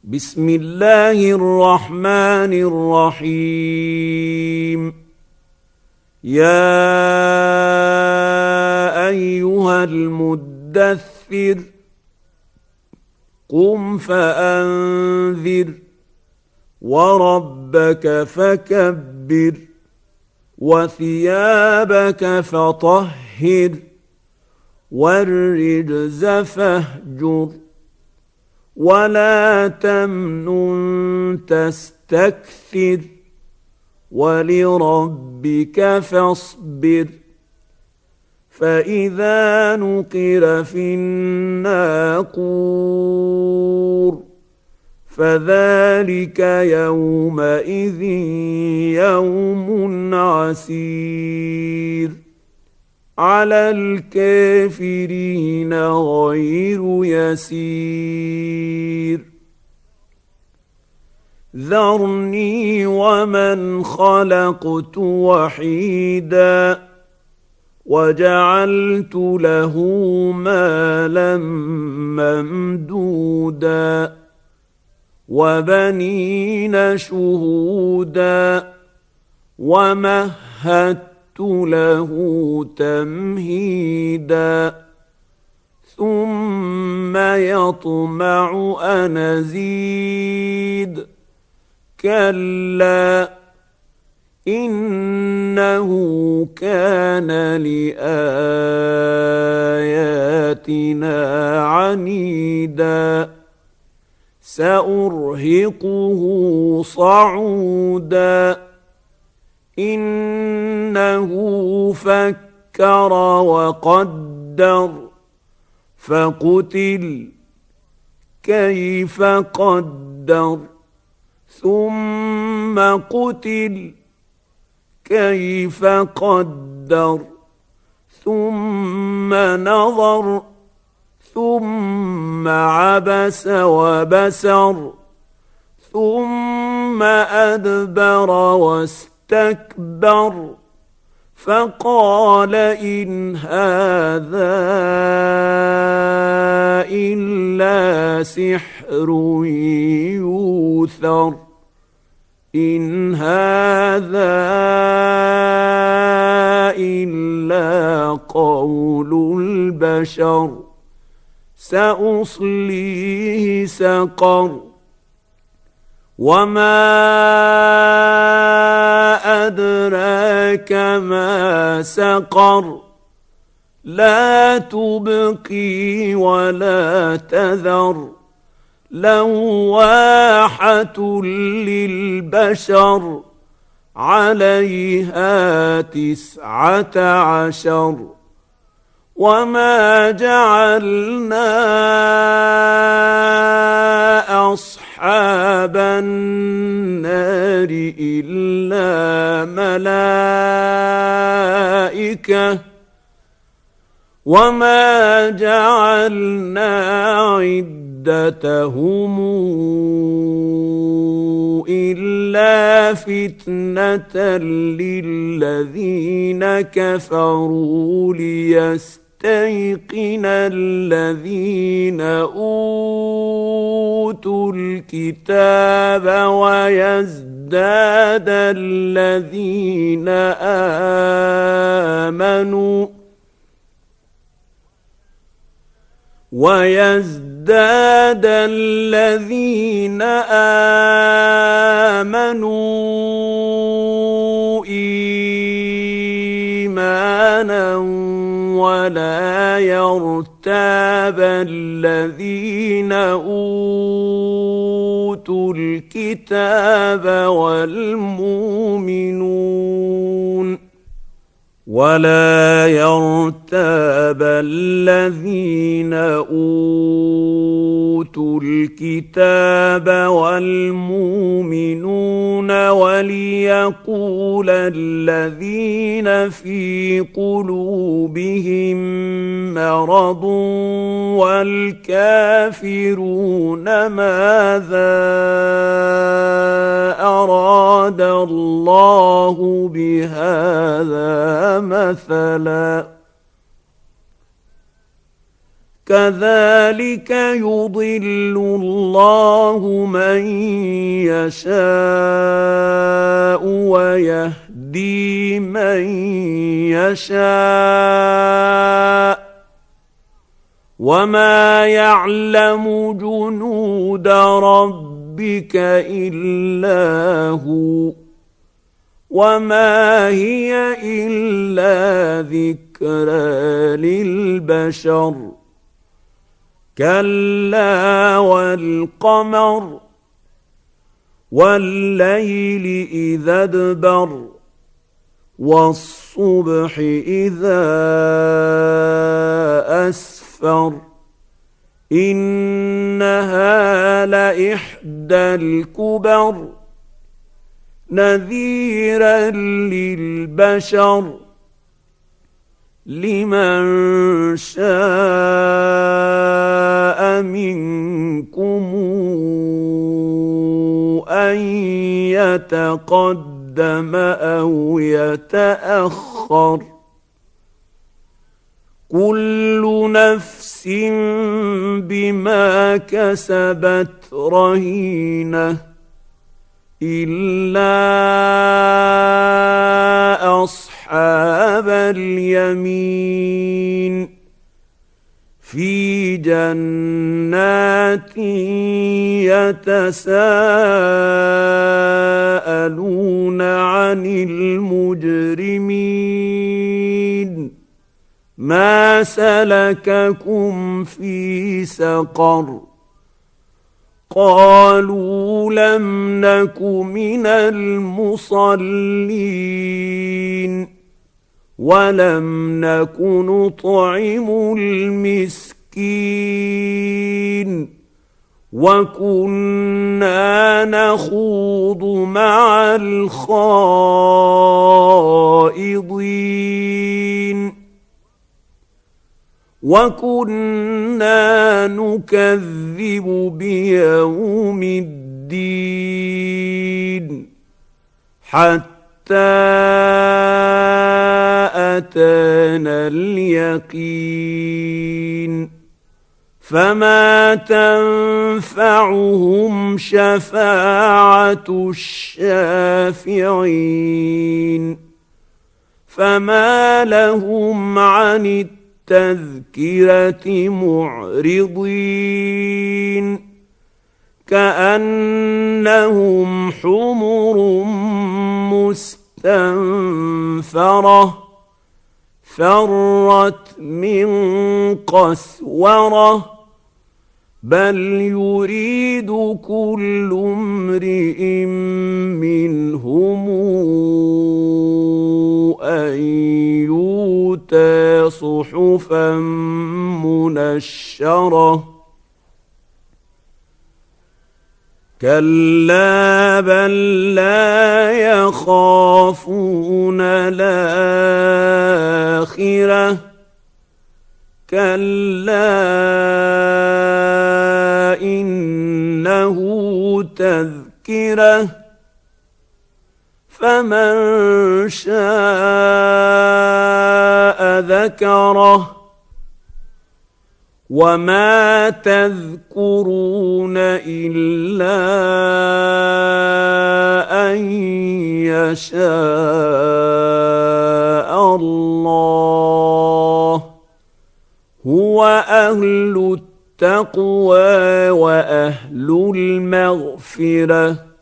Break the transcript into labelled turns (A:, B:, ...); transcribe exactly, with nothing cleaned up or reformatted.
A: بسم الله الرحمن الرحيم. يا أيها المدثر قم فأنذر وربك فكبر وثيابك فطهر والرجز فاهجر ولا تمنن تستكثر ولربك فاصبر. فإذا نقر في الناقور فذلك يومئذ يوم عسير على الكافرين غير يسير. ذرني ومن خلقت وحيدا وجعلت له مالا ممدودا وبنين شهودا ومهدت له تمهيدا ثم يطمع أن أزيد كلا إنه كان لآياتنا عنيدا سأرهقه صعودا إنه فكر وقدر فقتل كيف قدر ثم قتل كيف قدر ثم نظر ثم عبس وبسر ثم أدبر واستكبر فقال إن هذا إلا سحر يؤثر إن هذا إلا قول البشر سأصليه سقر وما أدراك ما سقر لا تبقي ولا تذر لواحة للبشر عليها تسعة عشر وما جعلنا أصحاب النار إلا ملائكة وما جعلنا عدتهم إلا فتنة للذين كفروا ليستيقن الذين أوتوا الكتاب ويزداد الذين آمنوا ويزداد الذين آمنوا إيمانا ولا يرتاب الذين أوتوا الكتاب والمؤمنون ولا يرتاب الذين أوتوا الكتاب والمؤمنون وليقول الذين في قلوبهم مرض والكافرون ماذا أراد الله بهذا مثلا كذلك يضل الله من يشاء ويهدي من يشاء وما يعلم جنود ربك إلا هو وما هي إلا ذكرى للبشر كلا والقمر والليل إذا ادبر والصبح إذا أسفر إنها لإحدى الكبر نذيرا للبشر لمن شاء منكم أن يتقدم أو يتأخر كل نفس بما كسبت رهينة إلا أصحاب اليمين في جنات يتساءلون عن المجرمين ما سلككم في سقر قالوا لم نك من المصلين ولم نك نطعم المسكين وكنا نخوض مع الخائضين وكنا نكذب بيوم الدين حتى أتانا اليقين فما تنفعهم شفاعة الشافعين فما لهم عن التذكرة معرضين كأنهم حمر مستنفرة فرت من قسورة بل يريد كل امرئ منهم أن يؤتى صحفا منشرة كلا بل لا يخافون الآخرة كلا إنه تذكرة فمن شاء ذكره وما تذكرون إلا أن يشاء الله هو أهل التقوى وأهل المغفرة